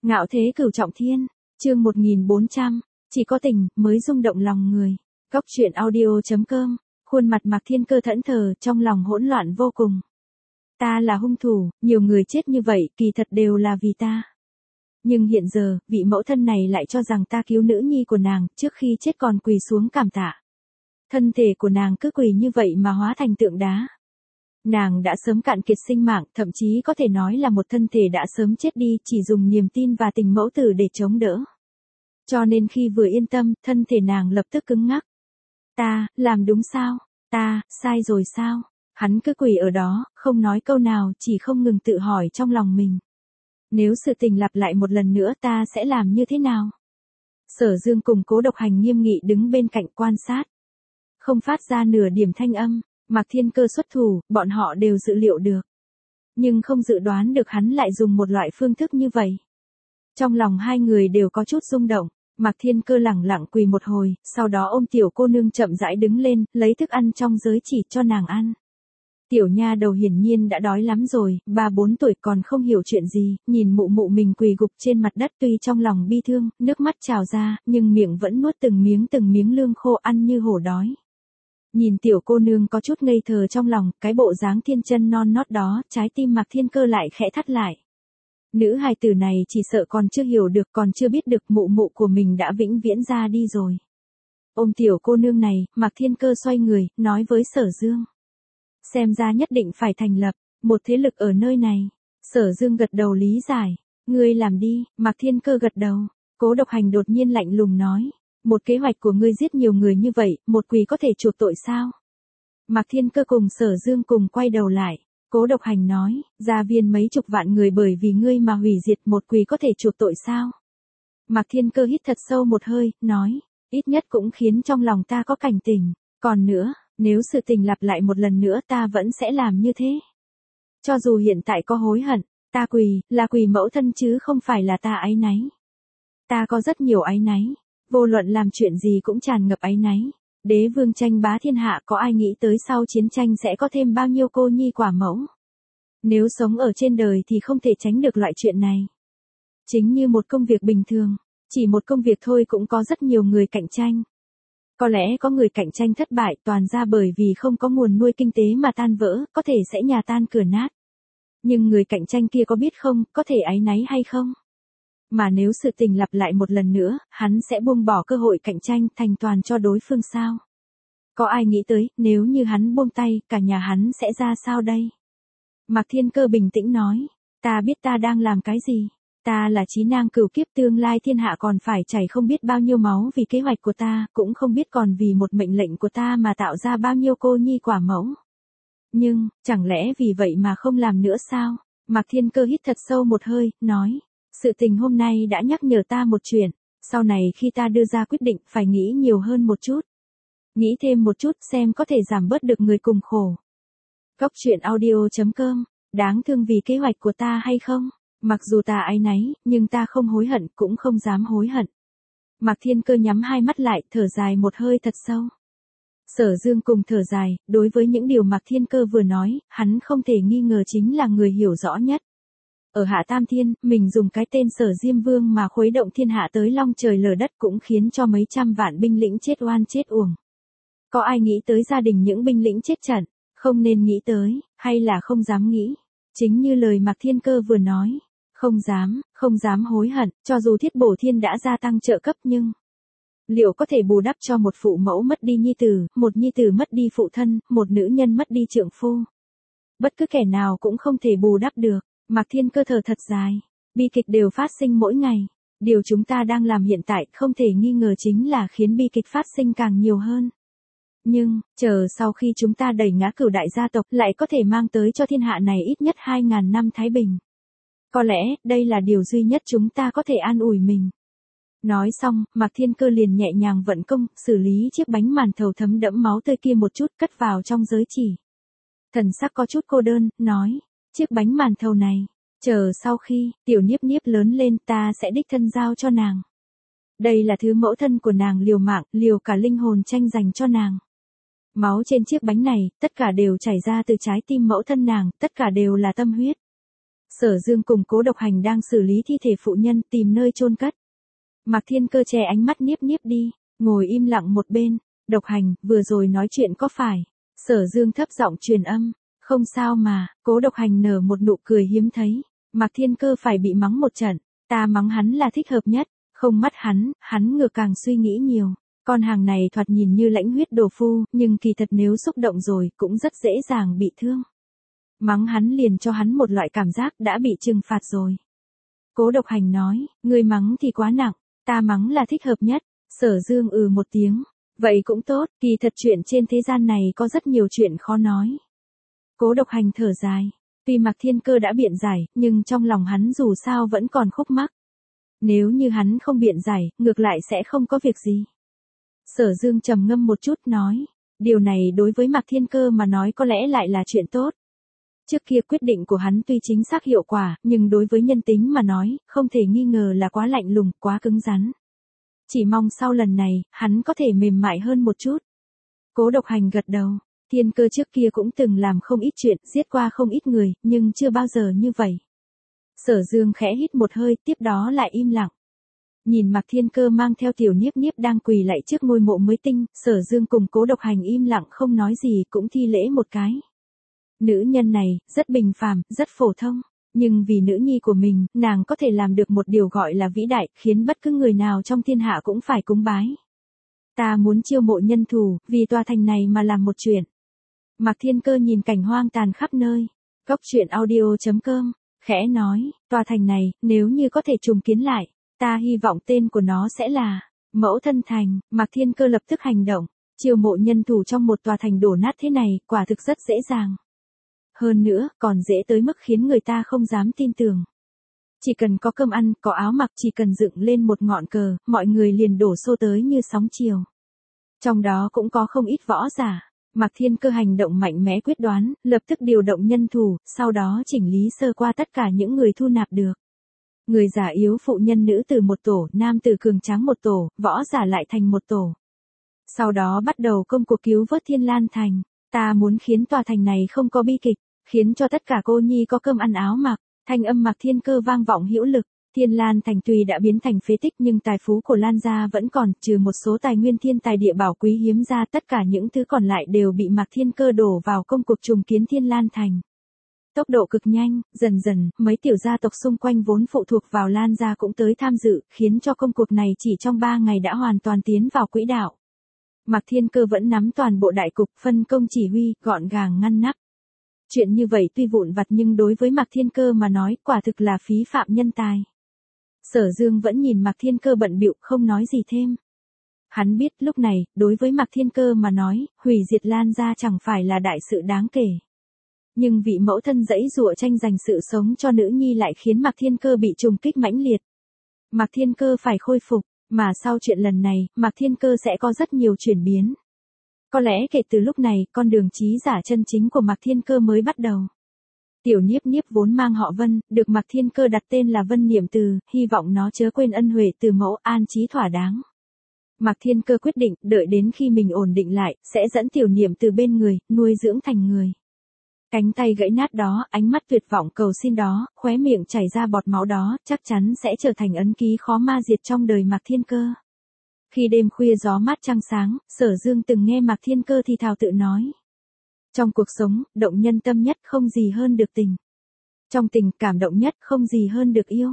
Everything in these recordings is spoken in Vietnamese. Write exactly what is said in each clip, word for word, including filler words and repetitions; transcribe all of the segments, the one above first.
Ngạo thế cửu trọng thiên, chương một nghìn bốn trăm, chỉ có tình mới rung động lòng người. Góc truyện audio chấm com, khuôn mặt Mạc Thiên Cơ thẫn thờ, trong lòng hỗn loạn vô cùng. Ta là hung thủ, nhiều người chết như vậy, kỳ thật đều là vì ta. Nhưng hiện giờ, vị mẫu thân này lại cho rằng ta cứu nữ nhi của nàng, trước khi chết còn quỳ xuống cảm tạ. Thân thể của nàng cứ quỳ như vậy mà hóa thành tượng đá. Nàng đã sớm cạn kiệt sinh mạng, thậm chí có thể nói là một thân thể đã sớm chết đi, chỉ dùng niềm tin và tình mẫu tử để chống đỡ. Cho nên khi vừa yên tâm, thân thể nàng lập tức cứng ngắc. Ta, làm đúng sao? Ta, sai rồi sao? Hắn cứ quỳ ở đó, không nói câu nào, chỉ không ngừng tự hỏi trong lòng mình. Nếu sự tình lặp lại một lần nữa ta sẽ làm như thế nào? Sở Dương cùng Cố Độc Hành nghiêm nghị đứng bên cạnh quan sát. Không phát ra nửa điểm thanh âm. Mạc Thiên Cơ xuất thủ, bọn họ đều dự liệu được. Nhưng không dự đoán được hắn lại dùng một loại phương thức như vậy. Trong lòng hai người đều có chút rung động. Mạc Thiên Cơ lẳng lặng quỳ một hồi, sau đó ôm tiểu cô nương chậm rãi đứng lên, lấy thức ăn trong giới chỉ cho nàng ăn. Tiểu nha đầu hiển nhiên đã đói lắm rồi, ba bốn tuổi còn không hiểu chuyện gì, nhìn mụ mụ mình quỳ gục trên mặt đất, tuy trong lòng bi thương, nước mắt trào ra, nhưng miệng vẫn nuốt từng miếng từng miếng lương khô ăn như hổ đói. Nhìn tiểu cô nương có chút ngây thơ trong lòng, cái bộ dáng thiên chân non nót đó, trái tim Mạc Thiên Cơ lại khẽ thắt lại. Nữ hài tử này chỉ sợ còn chưa hiểu được, còn chưa biết được mụ mụ của mình đã vĩnh viễn ra đi rồi. Ôm tiểu cô nương này, Mạc Thiên Cơ xoay người, nói với Sở Dương. Xem ra nhất định phải thành lập một thế lực ở nơi này. Sở Dương gật đầu lý giải. Ngươi làm đi, Mạc Thiên Cơ gật đầu. Cố Độc Hành đột nhiên lạnh lùng nói. Một kế hoạch của ngươi giết nhiều người như vậy, một quỳ có thể chuộc tội sao? Mạc Thiên Cơ cùng Sở Dương cùng quay đầu lại. Cố Độc Hành nói, gia viên mấy chục vạn người bởi vì ngươi mà hủy diệt, một quỳ có thể chuộc tội sao? Mạc Thiên Cơ hít thật sâu một hơi, nói, ít nhất cũng khiến trong lòng ta có cảnh tỉnh. Còn nữa, nếu sự tình lặp lại một lần nữa ta vẫn sẽ làm như thế. Cho dù hiện tại có hối hận, ta quỳ, là quỳ mẫu thân chứ không phải là ta áy náy. Ta có rất nhiều áy náy. Vô luận làm chuyện gì cũng tràn ngập áy náy. Đế vương tranh bá thiên hạ, có ai nghĩ tới sau chiến tranh sẽ có thêm bao nhiêu cô nhi quả mẫu. Nếu sống ở trên đời thì không thể tránh được loại chuyện này. Chính như một công việc bình thường, chỉ một công việc thôi cũng có rất nhiều người cạnh tranh. Có lẽ có người cạnh tranh thất bại toàn ra bởi vì không có nguồn nuôi kinh tế mà tan vỡ, có thể sẽ nhà tan cửa nát. Nhưng người cạnh tranh kia có biết không, có thể áy náy hay không? Mà nếu sự tình lặp lại một lần nữa, hắn sẽ buông bỏ cơ hội cạnh tranh, thành toàn cho đối phương sao? Có ai nghĩ tới, nếu như hắn buông tay, cả nhà hắn sẽ ra sao đây? Mạc Thiên Cơ bình tĩnh nói, ta biết ta đang làm cái gì. Ta là chí nang cửu kiếp, tương lai thiên hạ còn phải chảy không biết bao nhiêu máu vì kế hoạch của ta, cũng không biết còn vì một mệnh lệnh của ta mà tạo ra bao nhiêu cô nhi quả mẫu. Nhưng, chẳng lẽ vì vậy mà không làm nữa sao? Mạc Thiên Cơ hít thật sâu một hơi, nói. Sự tình hôm nay đã nhắc nhở ta một chuyện, sau này khi ta đưa ra quyết định phải nghĩ nhiều hơn một chút. Nghĩ thêm một chút xem có thể giảm bớt được người cùng khổ. Góc truyện audio chấm com, đáng thương vì kế hoạch của ta hay không? Mặc dù ta áy náy, nhưng ta không hối hận, cũng không dám hối hận. Mạc Thiên Cơ nhắm hai mắt lại, thở dài một hơi thật sâu. Sở Dương cùng thở dài, đối với những điều Mạc Thiên Cơ vừa nói, hắn không thể nghi ngờ chính là người hiểu rõ nhất. Ở Hạ Tam Thiên, mình dùng cái tên Sở Diêm Vương mà khuấy động thiên hạ tới long trời lở đất, cũng khiến cho mấy trăm vạn binh lĩnh chết oan chết uổng. Có ai nghĩ tới gia đình những binh lĩnh chết trận? Không nên nghĩ tới, hay là không dám nghĩ? Chính như lời Mạc Thiên Cơ vừa nói, không dám, không dám hối hận, cho dù Thiết Bổ Thiên đã gia tăng trợ cấp nhưng liệu có thể bù đắp cho một phụ mẫu mất đi nhi tử, một nhi tử mất đi phụ thân, một nữ nhân mất đi trượng phu? Bất cứ kẻ nào cũng không thể bù đắp được. Mạc Thiên Cơ thở thật dài, bi kịch đều phát sinh mỗi ngày. Điều chúng ta đang làm hiện tại không thể nghi ngờ chính là khiến bi kịch phát sinh càng nhiều hơn. Nhưng, chờ sau khi chúng ta đẩy ngã Cửu đại gia tộc lại có thể mang tới cho thiên hạ này ít nhất hai ngàn năm thái bình. Có lẽ, đây là điều duy nhất chúng ta có thể an ủi mình. Nói xong, Mạc Thiên Cơ liền nhẹ nhàng vận công, xử lý chiếc bánh màn thầu thấm đẫm máu tươi kia một chút, cất vào trong giới chỉ. Thần sắc có chút cô đơn, nói. Chiếc bánh màn thầu này, chờ sau khi tiểu Niếp Niếp lớn lên ta sẽ đích thân giao cho nàng. Đây là thứ mẫu thân của nàng liều mạng, liều cả linh hồn tranh giành cho nàng. Máu trên chiếc bánh này, tất cả đều chảy ra từ trái tim mẫu thân nàng, tất cả đều là tâm huyết. Sở Dương cùng Cố Độc Hành đang xử lý thi thể phụ nhân tìm nơi chôn cất. Mạc Thiên Cơ che ánh mắt niếp niếp đi, ngồi im lặng một bên. Độc Hành, vừa rồi nói chuyện có phải? Sở Dương thấp giọng truyền âm. Không sao mà, Cố Độc Hành nở một nụ cười hiếm thấy. Mạc Thiên Cơ phải bị mắng một trận, ta mắng hắn là thích hợp nhất, không mắt hắn, hắn ngược càng suy nghĩ nhiều. Con hàng này thoạt nhìn như lãnh huyết đồ phu, nhưng kỳ thật nếu xúc động rồi cũng rất dễ dàng bị thương. Mắng hắn liền cho hắn một loại cảm giác đã bị trừng phạt rồi. Cố Độc Hành nói, người mắng thì quá nặng, ta mắng là thích hợp nhất. Sở Dương ừ một tiếng, vậy cũng tốt, kỳ thật chuyện trên thế gian này có rất nhiều chuyện khó nói. Cố Độc Hành thở dài, tuy Mạc Thiên Cơ đã biện giải, nhưng trong lòng hắn dù sao vẫn còn khúc mắc. Nếu như hắn không biện giải, ngược lại sẽ không có việc gì. Sở Dương trầm ngâm một chút nói, điều này đối với Mạc Thiên Cơ mà nói có lẽ lại là chuyện tốt. Trước kia quyết định của hắn tuy chính xác hiệu quả, nhưng đối với nhân tính mà nói, không thể nghi ngờ là quá lạnh lùng, quá cứng rắn. Chỉ mong sau lần này, hắn có thể mềm mại hơn một chút. Cố Độc Hành gật đầu, Thiên Cơ trước kia cũng từng làm không ít chuyện, giết qua không ít người, nhưng chưa bao giờ như vậy. Sở Dương khẽ hít một hơi, tiếp đó lại im lặng. Nhìn Mạc Thiên Cơ mang theo tiểu Niếp Niếp đang quỳ lạy trước ngôi mộ mới tinh, Sở Dương cùng Cố Độc Hành im lặng không nói gì cũng thi lễ một cái. Nữ nhân này, rất bình phàm, rất phổ thông, nhưng vì nữ nhi của mình, nàng có thể làm được một điều gọi là vĩ đại, khiến bất cứ người nào trong thiên hạ cũng phải cúng bái. Ta muốn chiêu mộ nhân thủ, vì tòa thành này mà làm một chuyện. Mạc Thiên Cơ nhìn cảnh hoang tàn khắp nơi. Góc truyện audio chấm com, khẽ nói, tòa thành này, nếu như có thể trùng kiến lại, ta hy vọng tên của nó sẽ là Mẫu Thân Thành. Mạc Thiên Cơ lập tức hành động, chiêu mộ nhân thủ trong một tòa thành đổ nát thế này, quả thực rất dễ dàng. Hơn nữa, còn dễ tới mức khiến người ta không dám tin tưởng. Chỉ cần có cơm ăn, có áo mặc, chỉ cần dựng lên một ngọn cờ, mọi người liền đổ xô tới như sóng chiều. Trong đó cũng có không ít võ giả. Mạc Thiên Cơ hành động mạnh mẽ quyết đoán, lập tức điều động nhân thủ, sau đó chỉnh lý sơ qua tất cả những người thu nạp được. Người già yếu phụ nhân nữ từ một tổ, nam từ cường tráng một tổ, võ giả lại thành một tổ. Sau đó bắt đầu công cuộc cứu vớt Thiên Lan Thành. Ta muốn khiến tòa thành này không có bi kịch, khiến cho tất cả cô nhi có cơm ăn áo mặc. Thanh âm Mạc Thiên Cơ vang vọng hữu lực. Thiên Lan Thành tuy đã biến thành phế tích nhưng tài phú của Lan gia vẫn còn, trừ một số tài nguyên thiên tài địa bảo quý hiếm ra, tất cả những thứ còn lại đều bị Mạc Thiên Cơ đổ vào công cuộc trùng kiến Thiên Lan Thành. Tốc độ cực nhanh, dần dần, mấy tiểu gia tộc xung quanh vốn phụ thuộc vào Lan gia cũng tới tham dự, khiến cho công cuộc này chỉ trong ba ngày đã hoàn toàn tiến vào quỹ đạo. Mạc Thiên Cơ vẫn nắm toàn bộ đại cục, phân công chỉ huy, gọn gàng ngăn nắp. Chuyện như vậy tuy vụn vặt nhưng đối với Mạc Thiên Cơ mà nói, quả thực là phí phạm nhân tài. Sở Dương vẫn nhìn Mạc Thiên Cơ bận bịu, không nói gì thêm. Hắn biết lúc này, đối với Mạc Thiên Cơ mà nói, hủy diệt Lan gia chẳng phải là đại sự đáng kể. Nhưng vị mẫu thân dãy dụa tranh giành sự sống cho nữ nhi lại khiến Mạc Thiên Cơ bị trùng kích mãnh liệt. Mạc Thiên Cơ phải khôi phục, mà sau chuyện lần này, Mạc Thiên Cơ sẽ có rất nhiều chuyển biến. Có lẽ kể từ lúc này, con đường trí giả chân chính của Mạc Thiên Cơ mới bắt đầu. Tiểu Niếp Niếp vốn mang họ Vân, được Mạc Thiên Cơ đặt tên là Vân Niệm Từ, hy vọng nó chớ quên ân huệ từ mẫu, an trí thỏa đáng. Mạc Thiên Cơ quyết định, đợi đến khi mình ổn định lại, sẽ dẫn Tiểu Niệm Từ bên người, nuôi dưỡng thành người. Cánh tay gãy nát đó, ánh mắt tuyệt vọng cầu xin đó, khóe miệng chảy ra bọt máu đó, chắc chắn sẽ trở thành ấn ký khó ma diệt trong đời Mạc Thiên Cơ. Khi đêm khuya gió mát trăng sáng, Sở Dương từng nghe Mạc Thiên Cơ thì thào tự nói. Trong cuộc sống, động nhân tâm nhất không gì hơn được tình. Trong tình, cảm động nhất không gì hơn được yêu.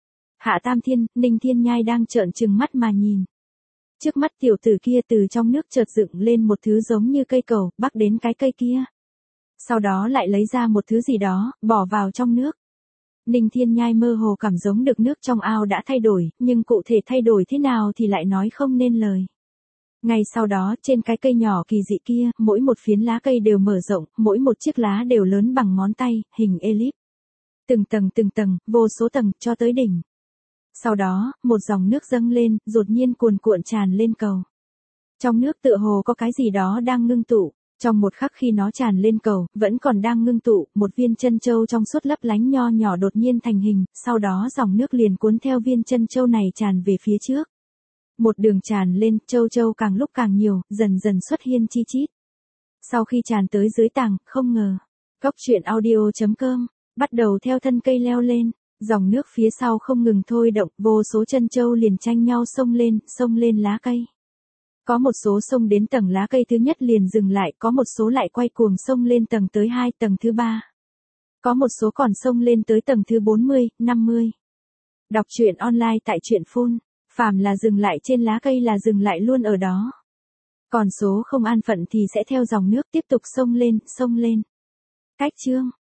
Hạ Tam Thiên, Ninh Thiên Nhai đang trợn trừng mắt mà nhìn. Trước mắt tiểu tử kia từ trong nước chợt dựng lên một thứ giống như cây cầu, bắc đến cái cây kia. Sau đó lại lấy ra một thứ gì đó, bỏ vào trong nước. Ninh Thiên Nhai mơ hồ cảm giống được nước trong ao đã thay đổi, nhưng cụ thể thay đổi thế nào thì lại nói không nên lời. Ngay sau đó, trên cái cây nhỏ kỳ dị kia, mỗi một phiến lá cây đều mở rộng, mỗi một chiếc lá đều lớn bằng ngón tay, hình elip. Từng tầng từng tầng, vô số tầng, cho tới đỉnh. Sau đó, một dòng nước dâng lên, đột nhiên cuồn cuộn tràn lên cầu. Trong nước tựa hồ có cái gì đó đang ngưng tụ. Trong một khắc khi nó tràn lên cầu, vẫn còn đang ngưng tụ, một viên chân châu trong suốt lấp lánh nho nhỏ đột nhiên thành hình, sau đó dòng nước liền cuốn theo viên chân châu này tràn về phía trước. Một đường tràn lên, châu châu càng lúc càng nhiều, dần dần xuất hiện chi chít. Sau khi tràn tới dưới tảng, không ngờ. Góc truyện audio chấm com bắt đầu theo thân cây leo lên, dòng nước phía sau không ngừng thôi động, vô số chân trâu liền tranh nhau xông lên, xông lên lá cây. Có một số xông đến tầng lá cây thứ nhất liền dừng lại, có một số lại quay cuồng xông lên tầng tới hai, tầng thứ ba. Có một số còn xông lên tới tầng thứ bốn mươi, năm mươi. Đọc truyện online tại truyện phun, phàm là dừng lại trên lá cây là dừng lại luôn ở đó. Còn số không an phận thì sẽ theo dòng nước tiếp tục xông lên, xông lên. Cách chương